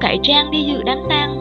cải trang đi dự đám tang.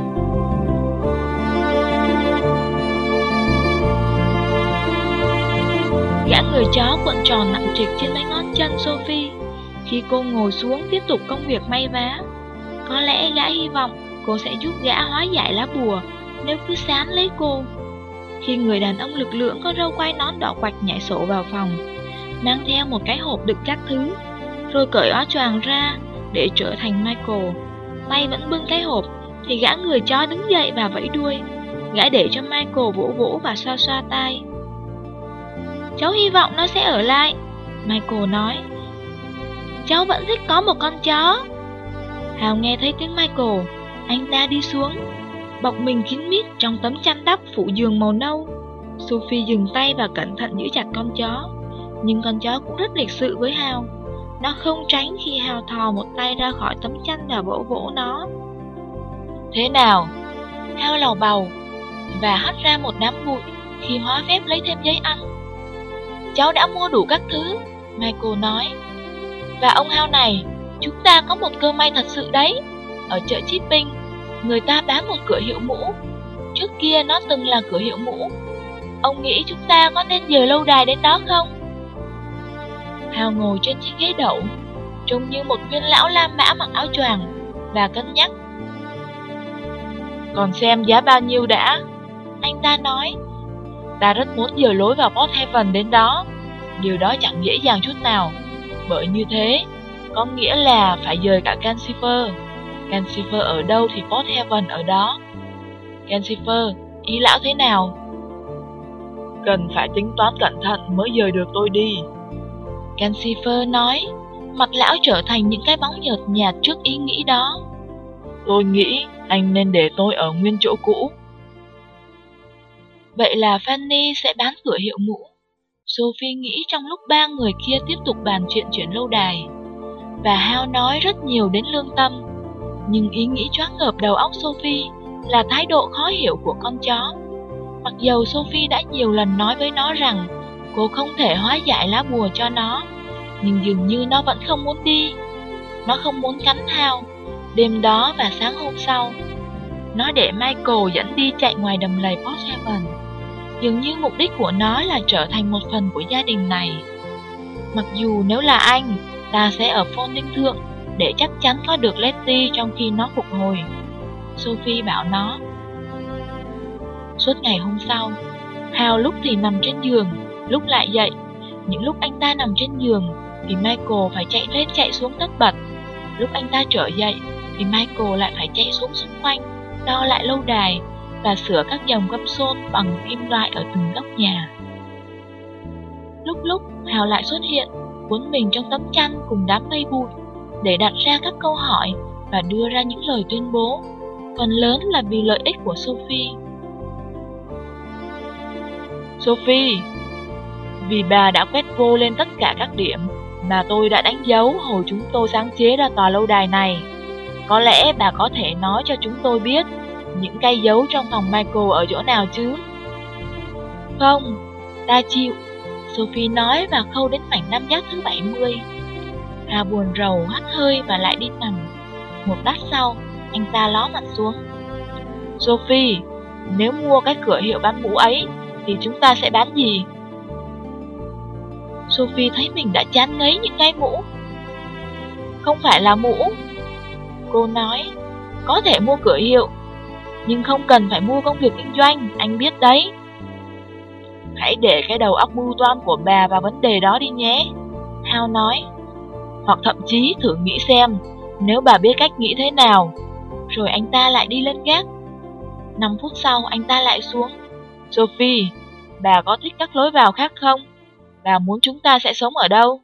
Gã người chó cuộn tròn nặng trịch trên mấy ngón chân Sophie khi cô ngồi xuống tiếp tục công việc may vá. Có lẽ gã hy vọng cô sẽ giúp gã hóa giải lá bùa nếu cứ sán lấy cô. Khi người đàn ông lực lưỡng có râu quai nón đỏ quạch nhảy sổ vào phòng, mang theo một cái hộp đựng các thứ, rồi cởi áo choàng ra để trở thành Michael, tay vẫn bưng cái hộp, thì gã người chó đứng dậy và vẫy đuôi. Gã để cho Michael vỗ vỗ và xoa xoa tai. Cháu hy vọng nó sẽ ở lại, Michael nói. Cháu vẫn thích có một con chó. Hal nghe thấy tiếng Michael, anh ta đi xuống, bọc mình kín mít trong tấm chăn đắp phủ giường màu nâu. Sophie dừng tay và cẩn thận giữ chặt con chó, nhưng con chó cũng rất lịch sự với Hal. Nó không tránh khi Hal thò một tay ra khỏi tấm chăn và vỗ vỗ nó. Thế nào? Hal lầu bầu và hất ra một đám bụi khi hóa phép lấy thêm giấy ăn. Cháu đã mua đủ các thứ, Michael nói. Và ông Hal này, chúng ta có một cơ may thật sự đấy. Ở chợ Chipping, người ta bán một cửa hiệu mũ. Trước kia nó từng là cửa hiệu mũ. Ông nghĩ chúng ta có nên dời lâu đài đến đó không? Hal ngồi trên chiếc ghế đậu, trông như một viên lão la mã mặc áo choàng, và cân nhắc. Còn xem giá bao nhiêu đã, anh ta nói. Ta rất muốn dời lối vào Port Haven đến đó. Điều đó chẳng dễ dàng chút nào, bởi như thế có nghĩa là phải dời cả Cancifer. Cancifer ở đâu thì Port Haven ở đó. Cancifer, ý lão thế nào? Cần phải tính toán cẩn thận mới dời được tôi đi, Cancifer nói. Mặt lão trở thành những cái bóng nhợt nhạt trước ý nghĩ đó. Tôi nghĩ anh nên để tôi ở nguyên chỗ cũ. Vậy là Fanny sẽ bán cửa hiệu mũ, Sophie nghĩ trong lúc ba người kia tiếp tục bàn chuyện chuyển lâu đài. Và Hal nói rất nhiều đến lương tâm, nhưng ý nghĩ choáng ngợp đầu óc Sophie là thái độ khó hiểu của con chó. Mặc dầu Sophie đã nhiều lần nói với nó rằng cô không thể hóa giải lá bùa cho nó, nhưng dường như nó vẫn không muốn đi. Nó không muốn cắn Hal. Đêm đó và sáng hôm sau, nó để Michael dẫn đi chạy ngoài đầm lầy Port Haven. Dường như mục đích của nó là trở thành một phần của gia đình này. Mặc dù nếu là anh, ta sẽ ở Phôn Ninh Thượng để chắc chắn có được Letty trong khi nó phục hồi, Sophie bảo nó. Suốt ngày hôm sau, Hal lúc thì nằm trên giường, lúc lại dậy. Những lúc anh ta nằm trên giường thì Michael phải chạy lên chạy xuống tất bật. Lúc anh ta trở dậy thì Michael lại phải chạy xuống xung quanh, đo lại lâu đài và sửa các dòng găm xôn bằng kim loại ở từng góc nhà. Lúc Hal lại xuất hiện, cuốn mình trong tấm chăn cùng đám mây bụi để đặt ra các câu hỏi và đưa ra những lời tuyên bố, phần lớn là vì lợi ích của Sophie. Sophie, vì bà đã quét vô lên tất cả các điểm mà tôi đã đánh dấu hồi chúng tôi sáng chế ra tòa lâu đài này. Có lẽ bà có thể nói cho chúng tôi biết những cây dấu trong phòng Michael ở chỗ nào chứ? Không, ta chịu, Sophie nói và khâu đến mảnh tam giác thứ 70. Hà buồn rầu hắt hơi và lại đi nằm. Một lát sau, anh ta ló mặt xuống. Sophie, nếu mua cái cửa hiệu bán mũ ấy thì chúng ta sẽ bán gì? Sophie thấy mình đã chán ngấy những cái mũ. Không phải là mũ, cô nói. Có thể mua cửa hiệu, nhưng không cần phải mua công việc kinh doanh, anh biết đấy. Hãy để cái đầu óc mưu toan của bà vào vấn đề đó đi nhé, Hal nói. Hoặc thậm chí thử nghĩ xem, nếu bà biết cách nghĩ thế nào. Rồi anh ta lại đi lên gác. 5 phút sau anh ta lại xuống. Sophie, bà có thích các lối vào khác không? Bà muốn chúng ta sẽ sống ở đâu?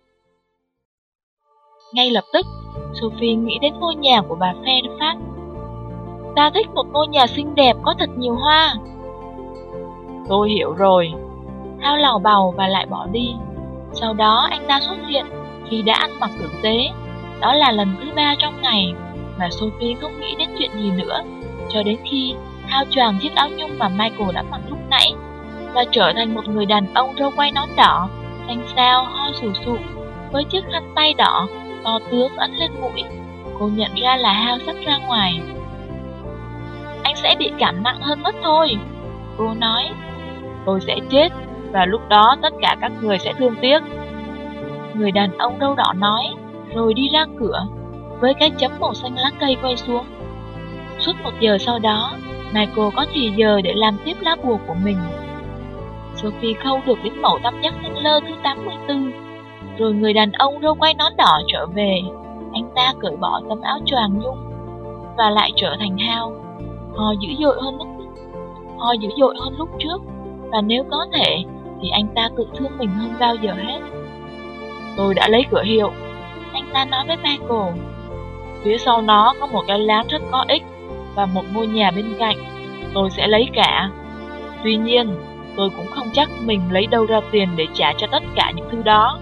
Ngay lập tức, Sophie nghĩ đến ngôi nhà của bà Fairfax. Ta thích một ngôi nhà xinh đẹp có thật nhiều hoa. Tôi hiểu rồi. Hal lào bào và lại bỏ đi. Sau đó anh ta xuất hiện khi đã ăn mặc tử tế. Đó là lần thứ 3 trong ngày mà Sophie không nghĩ đến chuyện gì nữa, cho đến khi Hal choàng chiếc áo nhung mà Michael đã mặc lúc nãy và trở thành một người đàn ông râu quai nón đỏ, xanh xao, ho sù sụ, với chiếc khăn tay đỏ to tướng ấn lên mũi. Cô nhận ra là Hal sắp ra ngoài. anh sẽ bị cảm nặng hơn mất thôi. Cô nói, tôi sẽ chết, và lúc đó tất cả các người sẽ thương tiếc. Người đàn ông râu đỏ nói, rồi đi ra cửa, với cái chấm màu xanh lá cây quay xuống. Suốt 1 giờ sau đó, Michael có thì giờ để làm tiếp lá bùa của mình. Sophie khâu được đến mẩu tam giác xanh lơ thứ 84, rồi người đàn ông râu quai nón đỏ trở về. Anh ta cởi bỏ tấm áo choàng nhung và lại trở thành Hal. Họ dữ dội hơn lúc trước, và nếu có thể thì anh ta tự thương mình hơn bao giờ hết. Tôi đã lấy cửa hiệu, anh ta nói với Michael. Phía sau nó có một cái lán rất có ích và một ngôi nhà bên cạnh. Tôi sẽ lấy cả. Tuy nhiên, tôi cũng không chắc mình lấy đâu ra tiền để trả cho tất cả những thứ đó.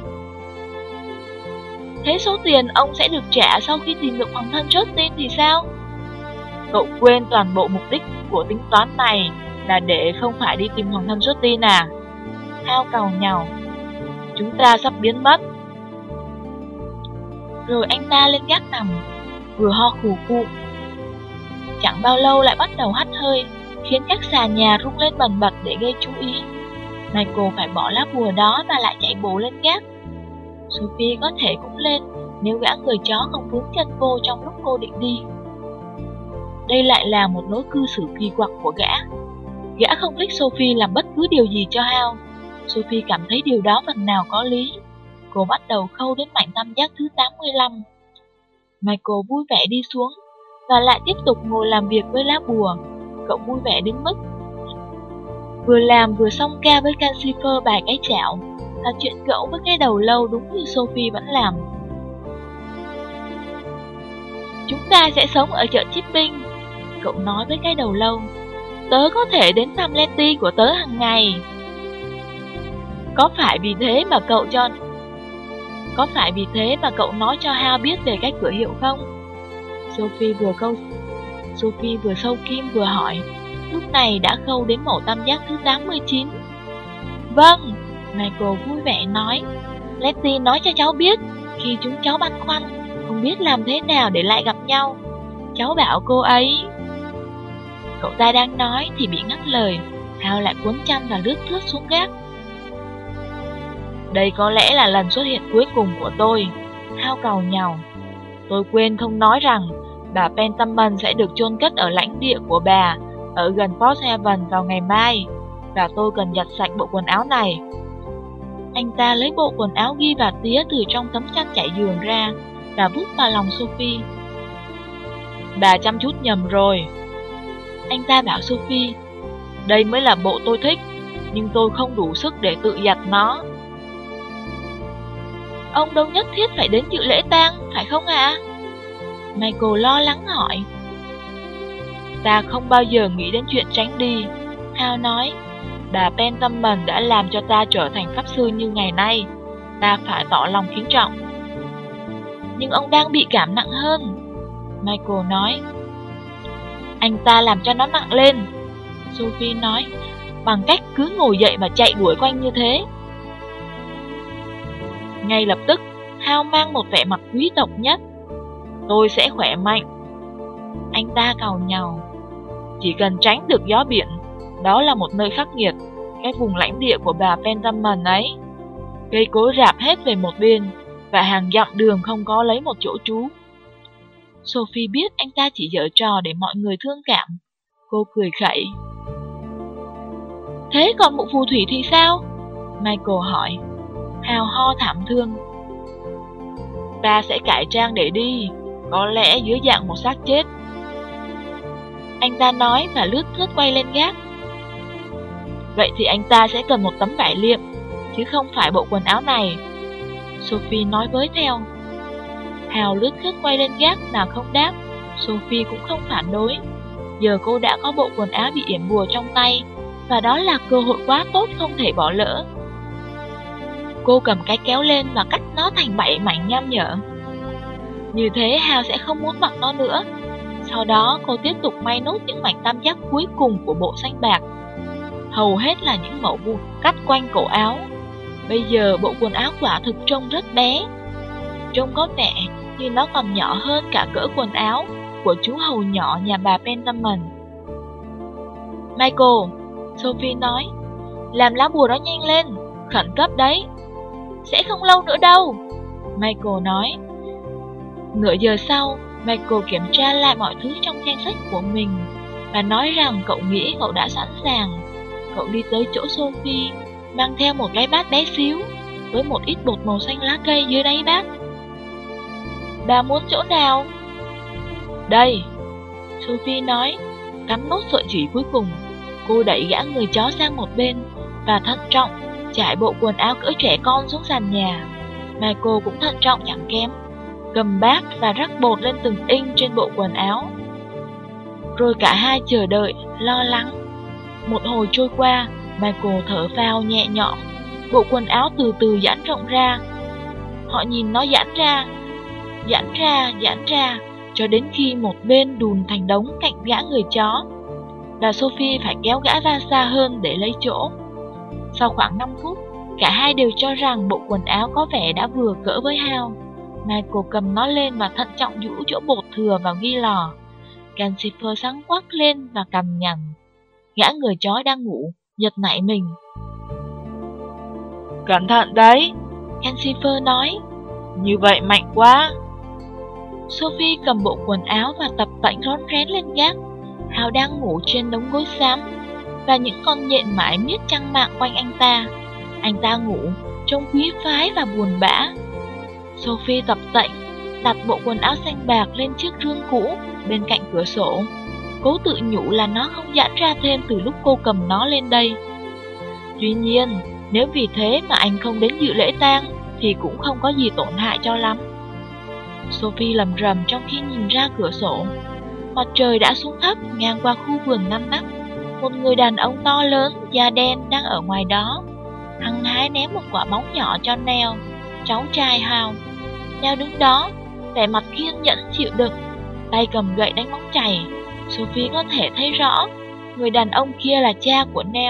Thế số tiền ông sẽ được trả sau khi tìm được hoàng thân Justin thì sao? Cậu quên toàn bộ mục đích của tính toán này là để không phải đi tìm hoàng thân Justin à? Hal càu nhàu. Chúng ta sắp biến mất. Rồi anh ta lên gác nằm, vừa ho khù khụ. Chẳng bao lâu lại bắt đầu hắt hơi, khiến các xà nhà rung lên bần bật để gây chú ý. Michael phải bỏ lá bùa đó và lại chạy bổ lên gác. Sophie có thể cũng lên nếu gã người chó không vướng chân cô trong lúc cô định đi. Đây lại là một lối cư xử kỳ quặc của gã. Gã không thích Sophie làm bất cứ điều gì cho Hal. Sophie cảm thấy điều đó phần nào có lý. Cô bắt đầu khâu đến mảnh tam giác thứ 85. Michael vui vẻ đi xuống và lại tiếp tục ngồi làm việc với lá bùa. Cậu vui vẻ đến mức vừa làm vừa song ca với Calcifer bài cái chảo, là chuyện cậu với cái đầu lâu đúng như Sophie vẫn làm. Chúng ta sẽ sống ở chợ Chipping, cậu nói với cái đầu lâu. Tớ có thể đến thăm Letty của tớ hàng ngày. Có phải vì thế mà cậu nói cho Hal biết về cái cửa hiệu không? Sophie vừa sâu kim vừa hỏi. Lúc này đã khâu đến mẩu tam giác thứ 89. Vâng, Michael vui vẻ nói. Letty nói cho cháu biết khi chúng cháu băn khoăn, không biết làm thế nào để lại gặp nhau. Cháu bảo cô ấy... Cậu ta đang nói thì bị ngắt lời. Hal lại cuốn chăn và lướt thướt xuống gác. Đây có lẽ là lần xuất hiện cuối cùng của tôi, Hal càu nhàu. Tôi quên không nói rằng bà Pentament sẽ được chôn cất ở lãnh địa của bà ở gần Port Haven vào ngày mai, và tôi cần giặt sạch bộ quần áo này. Anh ta lấy bộ quần áo ghi và tía từ trong tấm chăn trải giường ra và vút vào lòng Sophie. Bà chăm chút nhầm rồi. Anh ta bảo Sophie, đây mới là bộ tôi thích, nhưng tôi không đủ sức để tự giặt nó. Ông đâu nhất thiết phải đến dự lễ tang, phải không ạ? Michael lo lắng hỏi. Ta không bao giờ nghĩ đến chuyện tránh đi, Hal nói. Bà Pentament đã làm cho ta trở thành pháp sư như ngày nay. Ta phải tỏ lòng kính trọng. Nhưng ông đang bị cảm nặng hơn, Michael nói. Anh ta làm cho nó nặng lên, Sophie nói, bằng cách cứ ngồi dậy và chạy đuổi quanh như thế. Ngay lập tức, Hal mang một vẻ mặt quý tộc nhất. Tôi sẽ khỏe mạnh. Anh ta càu nhàu. Chỉ cần tránh được gió biển, đó là một nơi khắc nghiệt, cái vùng lãnh địa của bà Pentament ấy. Cây cối rạp hết về một bên, và hàng dặm đường không có lấy một chỗ trú. Sophie biết anh ta chỉ giở trò để mọi người thương cảm. Cô cười khẩy. Thế còn mụ phù thủy thì sao? Michael hỏi. Hal ho thảm thương. Ta sẽ cải trang để đi, có lẽ dưới dạng một xác chết. Anh ta nói và lướt thướt quay lên gác. Vậy thì anh ta sẽ cần một tấm vải liệm, chứ không phải bộ quần áo này, Sophie nói với theo. Hal lướt thướt quay lên gác nào không đáp. Sophie cũng không phản đối. Giờ cô đã có bộ quần áo bị yểm bùa trong tay, và đó là cơ hội quá tốt không thể bỏ lỡ. Cô cầm cái kéo lên và cắt nó thành 7 mảnh nham nhở. Như thế Hal sẽ không muốn mặc nó nữa. Sau đó cô tiếp tục may nốt những mảnh tam giác cuối cùng của bộ xanh bạc. Hầu hết là những mẩu vuông cắt quanh cổ áo. Bây giờ bộ quần áo quả thực trông rất bé. Trông có vẻ như nó còn nhỏ hơn cả cỡ quần áo của chú hầu nhỏ nhà bà Pentament. Michael, Sophie nói, làm lá bùa đó nhanh lên, khẩn cấp đấy. Sẽ không lâu nữa đâu, Michael nói. Nửa giờ sau, Michael kiểm tra lại mọi thứ trong danh sách của mình và nói rằng cậu nghĩ cậu đã sẵn sàng. Cậu đi tới chỗ Sophie, mang theo một cái bát bé xíu với một ít bột màu xanh lá cây dưới đáy bát. Bà muốn chỗ nào? Đây, Sophie nói, cắm nốt sợi chỉ cuối cùng. Cô đẩy gã người chó sang một bên và thận trọng trải bộ quần áo cỡ trẻ con xuống sàn nhà. Michael cũng thận trọng chẳng kém, cầm bát và rắc bột lên từng inch trên bộ quần áo. Rồi cả hai chờ đợi, lo lắng. Một hồi trôi qua, Michael thở phào nhẹ nhõm. Bộ quần áo từ từ giãn rộng ra. Họ nhìn nó giãn ra, cho đến khi một bên đùn thành đống cạnh gã người chó. Và Sophie phải kéo gã ra xa hơn để lấy chỗ. Sau khoảng 5 phút, cả hai đều cho rằng bộ quần áo có vẻ đã vừa cỡ với Hal. Michael cầm nó lên và thận trọng nhũ chỗ bột thừa vào ghi lò. Lucifer sáng quắc lên và cằn nhằn. Gã người chó đang ngủ, giật nảy mình. Cẩn thận đấy, Lucifer nói. Như vậy mạnh quá. Sophie cầm bộ quần áo và tập tễnh rón rén lên gác. Hal đang ngủ trên đống gối xám và những con nhện mãi miết trăng mạng quanh anh ta. Anh ta ngủ trông quý phái và buồn bã. Sophie tập tễnh đặt bộ quần áo xanh bạc lên chiếc rương cũ bên cạnh cửa sổ, cố tự nhủ là nó không giãn ra thêm từ lúc cô cầm nó lên đây. Tuy nhiên, nếu vì thế mà anh không đến dự lễ tang thì cũng không có gì tổn hại cho lắm. Sophie lầm rầm trong khi nhìn ra cửa sổ. Mặt trời đã xuống thấp ngang qua khu vườn ngăn nắp. Một người đàn ông to lớn, da đen đang ở ngoài đó, hăng hái ném một quả bóng nhỏ cho Neil, cháu trai Hal. Neil đứng đó, vẻ mặt kiên nhẫn chịu đựng, tay cầm gậy đánh bóng chày. Sophie có thể thấy rõ, người đàn ông kia là cha của Neil.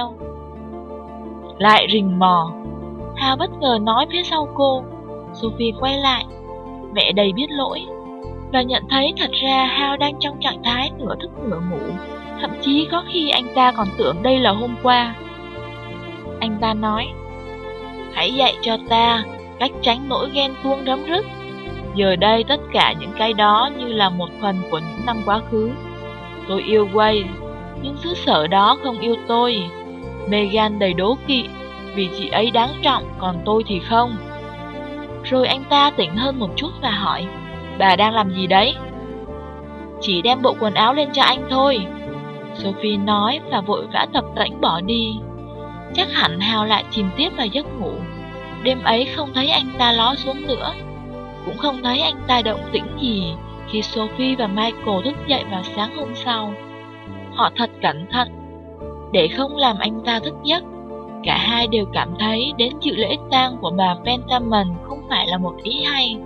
Lại rình mò, Hal bất ngờ nói phía sau cô. Sophie quay lại, vẻ đầy biết lỗi, và nhận thấy thật ra Hal đang trong trạng thái nửa thức nửa ngủ. Thậm chí có khi anh ta còn tưởng đây là hôm qua. Anh ta nói, hãy dạy cho ta cách tránh nỗi ghen tuông rấm rứt. Giờ đây tất cả những cái đó như là một phần của những năm quá khứ. Tôi yêu Wade, nhưng xứ sở đó không yêu tôi. Megan đầy đố kỵ vì chị ấy đáng trọng, còn tôi thì không. Rồi anh ta tỉnh hơn một chút và hỏi, bà đang làm gì đấy? Chỉ đem bộ quần áo lên cho anh thôi, Sophie nói và vội vã tập tễnh bỏ đi. Chắc hẳn Hal lại chìm tiếp vào giấc ngủ. Đêm ấy không thấy anh ta ló xuống nữa. Cũng không thấy anh ta động tĩnh gì khi Sophie và Michael thức dậy vào sáng hôm sau. Họ thật cẩn thận để không làm anh ta thức giấc. Cả hai đều cảm thấy đến dự lễ tang của bà Pentamon không phải là một ý hay.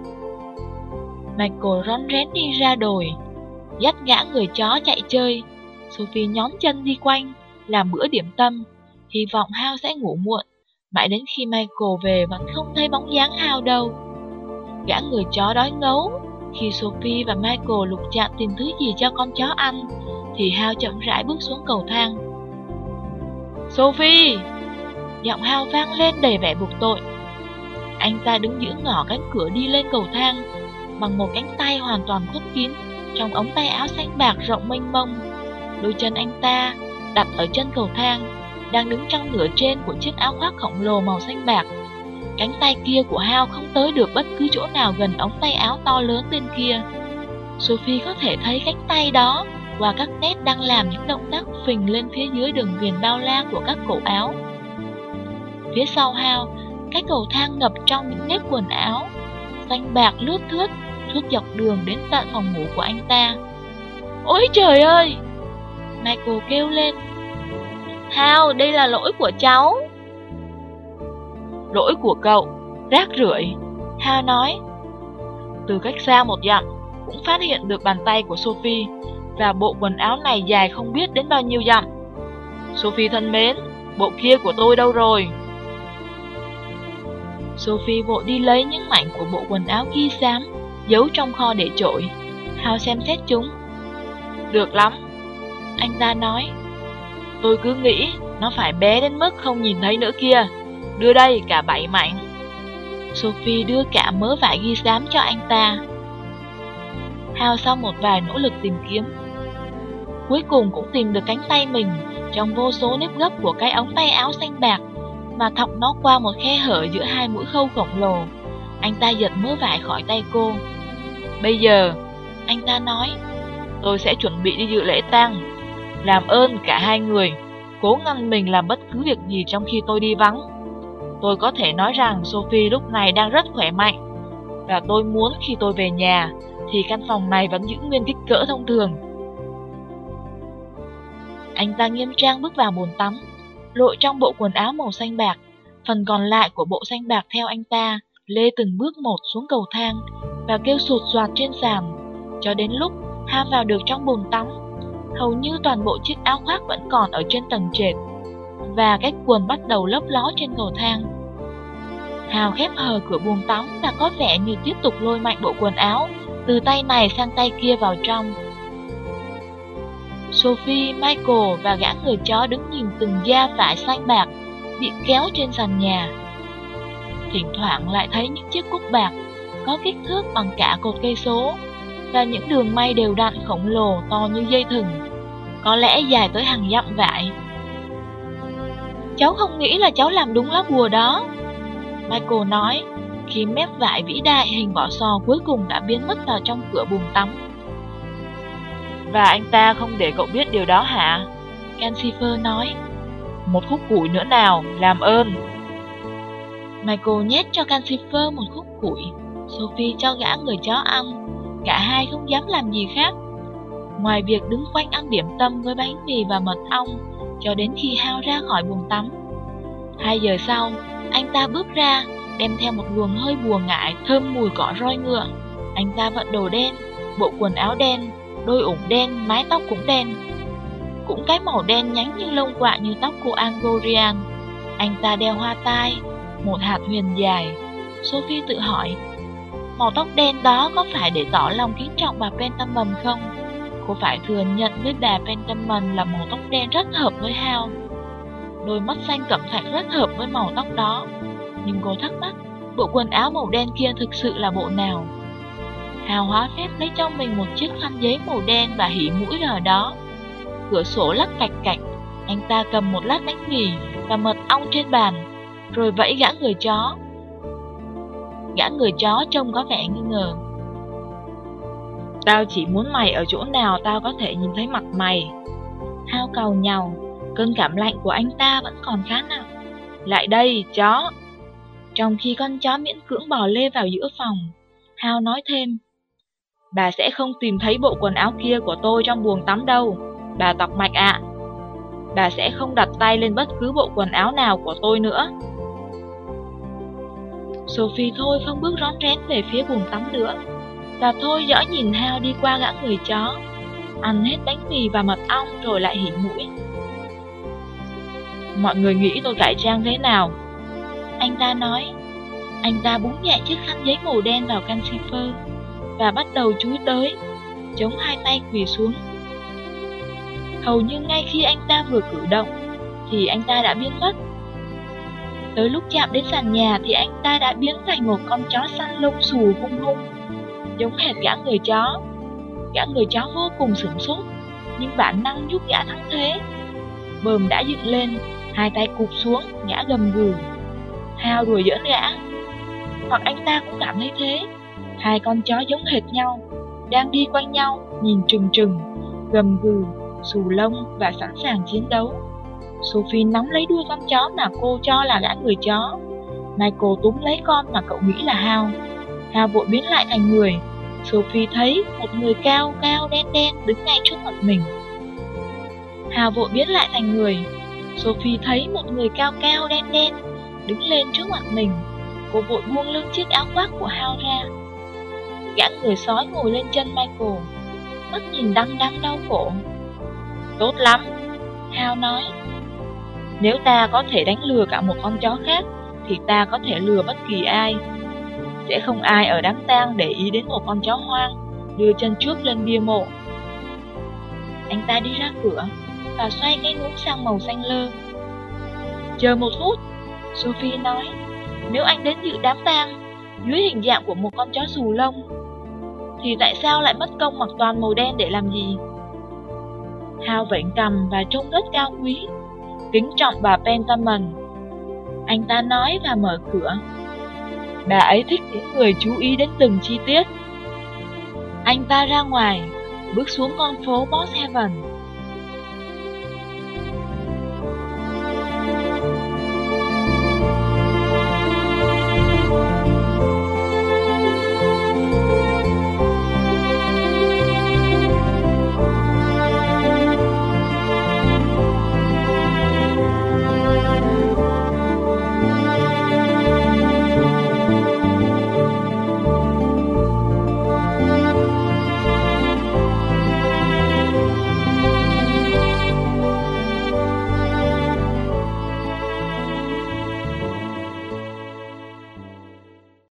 Michael rón rén đi ra đồi, dắt gã người chó chạy chơi. Sophie nhón chân đi quanh, làm bữa điểm tâm, hy vọng Hal sẽ ngủ muộn. Mãi đến khi Michael về vẫn không thấy bóng dáng Hal đâu. Gã người chó đói ngấu. Khi Sophie và Michael lục chạm tìm thứ gì cho con chó ăn, thì Hal chậm rãi bước xuống cầu thang. Sophie! Giọng Hal vang lên đầy vẻ buộc tội. Anh ta đứng giữa ngõ cánh cửa đi lên cầu thang, bằng một cánh tay hoàn toàn khuất kín trong ống tay áo xanh bạc rộng mênh mông. Đôi chân anh ta đặt ở chân cầu thang, đang đứng trong nửa trên của chiếc áo khoác khổng lồ màu xanh bạc. Cánh tay kia của Hal không tới được bất cứ chỗ nào gần ống tay áo to lớn bên kia. Sophie có thể thấy cánh tay đó qua các nét đang làm những động tác phình lên phía dưới đường viền bao la của các cổ áo. Phía sau Hal, cái cầu thang ngập trong những nếp quần áo xanh bạc lướt thướt suốt dọc đường đến tận phòng ngủ của anh ta. Ôi trời ơi! Michael kêu lên. Hal, đây là lỗi của cháu. Lỗi của cậu, rác rưởi, Hal nói. Từ cách xa một dặm, cũng phát hiện được bàn tay của Sophie, và bộ quần áo này dài không biết đến bao nhiêu dặm. Sophie thân mến, bộ kia của tôi đâu rồi? Sophie vội đi lấy những mảnh của bộ quần áo ghi xám, giấu trong kho để trội. Hal xem xét chúng. Được lắm, anh ta nói. Tôi cứ nghĩ nó phải bé đến mức không nhìn thấy nữa kia. Đưa đây cả 7 mảnh. Sophie đưa cả mớ vải ghi xám cho anh ta. Hal sau một vài nỗ lực tìm kiếm, cuối cùng cũng tìm được cánh tay mình trong vô số nếp gấp của cái ống tay áo xanh bạc, mà thọc nó qua một khe hở giữa hai mũi khâu khổng lồ. Anh ta giật mớ vải khỏi tay cô. Bây giờ, anh ta nói, tôi sẽ chuẩn bị đi dự lễ tang. Làm ơn cả hai người, cố ngăn mình làm bất cứ việc gì trong khi tôi đi vắng. Tôi có thể nói rằng Sophie lúc này đang rất khỏe mạnh, và tôi muốn khi tôi về nhà thì căn phòng này vẫn giữ nguyên kích cỡ thông thường. Anh ta nghiêm trang bước vào bồn tắm, lội trong bộ quần áo màu xanh bạc. Phần còn lại của bộ xanh bạc theo anh ta lê từng bước một xuống cầu thang và kêu sột soạt trên sàn, cho đến lúc Hal vào được trong bồn tắm. Hầu như toàn bộ chiếc áo khoác vẫn còn ở trên tầng trệt, và cái quần bắt đầu lấp ló trên cầu thang. Hal khép hờ cửa buồng tắm và có vẻ như tiếp tục lôi mạnh bộ quần áo từ tay này sang tay kia vào trong. Sophie, Michael và gã người chó đứng nhìn từng da vải xanh bạc bị kéo trên sàn nhà. Thỉnh thoảng lại thấy những chiếc cúc bạc có kích thước bằng cả cột cây số và những đường may đều đặn khổng lồ to như dây thừng, có lẽ dài tới hàng dặm vải. Cháu không nghĩ là cháu làm đúng lá bùa đó, Michael nói, khi mép vải vĩ đại hình vỏ sò cuối cùng đã biến mất vào trong cửa buồng tắm. Và anh ta không để cậu biết điều đó hả? Calcifer nói. Một khúc củi nữa nào, làm ơn. Michael nhét cho Calcifer một khúc củi, Sophie cho gã người chó ăn. Cả hai không dám làm gì khác, ngoài việc đứng quanh ăn điểm tâm với bánh mì và mật ong, cho đến khi Hal ra khỏi buồng tắm. 2 giờ sau, anh ta bước ra, đem theo một luồng hơi bùa ngải thơm mùi cỏ roi ngựa. Anh ta vận đồ đen, bộ quần áo đen, đôi ủng đen, mái tóc cũng đen, cũng cái màu đen nhánh như lông quạ như tóc cô Angorian. Anh ta đeo hoa tai, một hạt huyền dài. Sophie tự hỏi, màu tóc đen đó có phải để tỏ lòng kính trọng bà Pentamon không? Cô phải thừa nhận với bà Pentamon là màu tóc đen rất hợp với Hal. Đôi mắt xanh cẩm thạch rất hợp với màu tóc đó. Nhưng cô thắc mắc, bộ quần áo màu đen kia thực sự là bộ nào? Hal hóa phép lấy cho mình một chiếc khăn giấy màu đen và hỉ mũi ở đó. Cửa sổ lắc cạch cạch. Anh ta cầm một lát bánh mì và mật ong trên bàn, rồi vẫy gã người chó. Gã người chó trông có vẻ nghi ngờ. Tao chỉ muốn mày ở chỗ nào tao có thể nhìn thấy mặt mày. Hal càu nhàu, cơn cảm lạnh của anh ta vẫn còn khá nặng. Lại đây, chó. Trong khi con chó miễn cưỡng bò lê vào giữa phòng, Hal nói thêm, bà sẽ không tìm thấy bộ quần áo kia của tôi trong buồng tắm đâu, bà tọc mạch ạ. Bà sẽ không đặt tay lên bất cứ bộ quần áo nào của tôi nữa. Sophie thôi không bước rón rén về phía buồng tắm nữa, và thôi dõi nhìn Hal đi qua gã người chó, ăn hết bánh mì và mật ong rồi lại hỉ mũi. Mọi người nghĩ tôi cải trang thế nào? Anh ta nói. Anh ta búng nhẹ chiếc khăn giấy màu đen vào Calcifer và bắt đầu chúi tới, chống hai tay quỳ xuống. Hầu như ngay khi anh ta vừa cử động thì anh ta đã biến mất. Tới lúc chạm đến sàn nhà thì anh ta đã biến thành một con chó săn lông xù hung hung, giống hệt gã người chó. Gã người chó vô cùng sửng sốt, nhưng bản năng giúp gã thắng thế. Bờm đã dựng lên, hai tay cụp xuống, gã gầm gừ. Hal đùa giỡn gã, hoặc anh ta cũng cảm thấy thế. Hai con chó giống hệt nhau, đang đi quanh nhau, nhìn trừng trừng, gầm gừ, xù lông và sẵn sàng chiến đấu. Sophie nắm lấy đuôi con chó mà cô cho là gã người chó. Michael túm lấy con mà cậu nghĩ là Hal. Hal vội biến lại thành người. Sophie thấy một người cao cao đen đen đứng ngay trước mặt mình. Hal vội biến lại thành người. Sophie thấy một người cao cao đen đen đứng lên trước mặt mình. Cô vội buông lưng chiếc áo khoác của Hal ra. Gã người sói ngồi lên chân Michael, mắt nhìn đăm đăm đau khổ. Tốt lắm, Hal nói. Nếu ta có thể đánh lừa cả một con chó khác thì ta có thể lừa bất kỳ ai. Sẽ không ai ở đám tang để ý đến một con chó hoang đưa chân trước lên bia mộ. Anh ta đi ra cửa và xoay cái núm sang màu xanh lơ. Chờ một phút, Sophie nói, nếu anh đến dự đám tang dưới hình dạng của một con chó xù lông, thì tại sao lại mất công mặc toàn màu đen để làm gì? Hal vểnh cằm và trông rất cao quý, kính trọng bà Pentman. Anh ta nói và mở cửa. Bà ấy thích những người chú ý đến từng chi tiết. Anh ta ra ngoài, bước xuống con phố Bosshaven.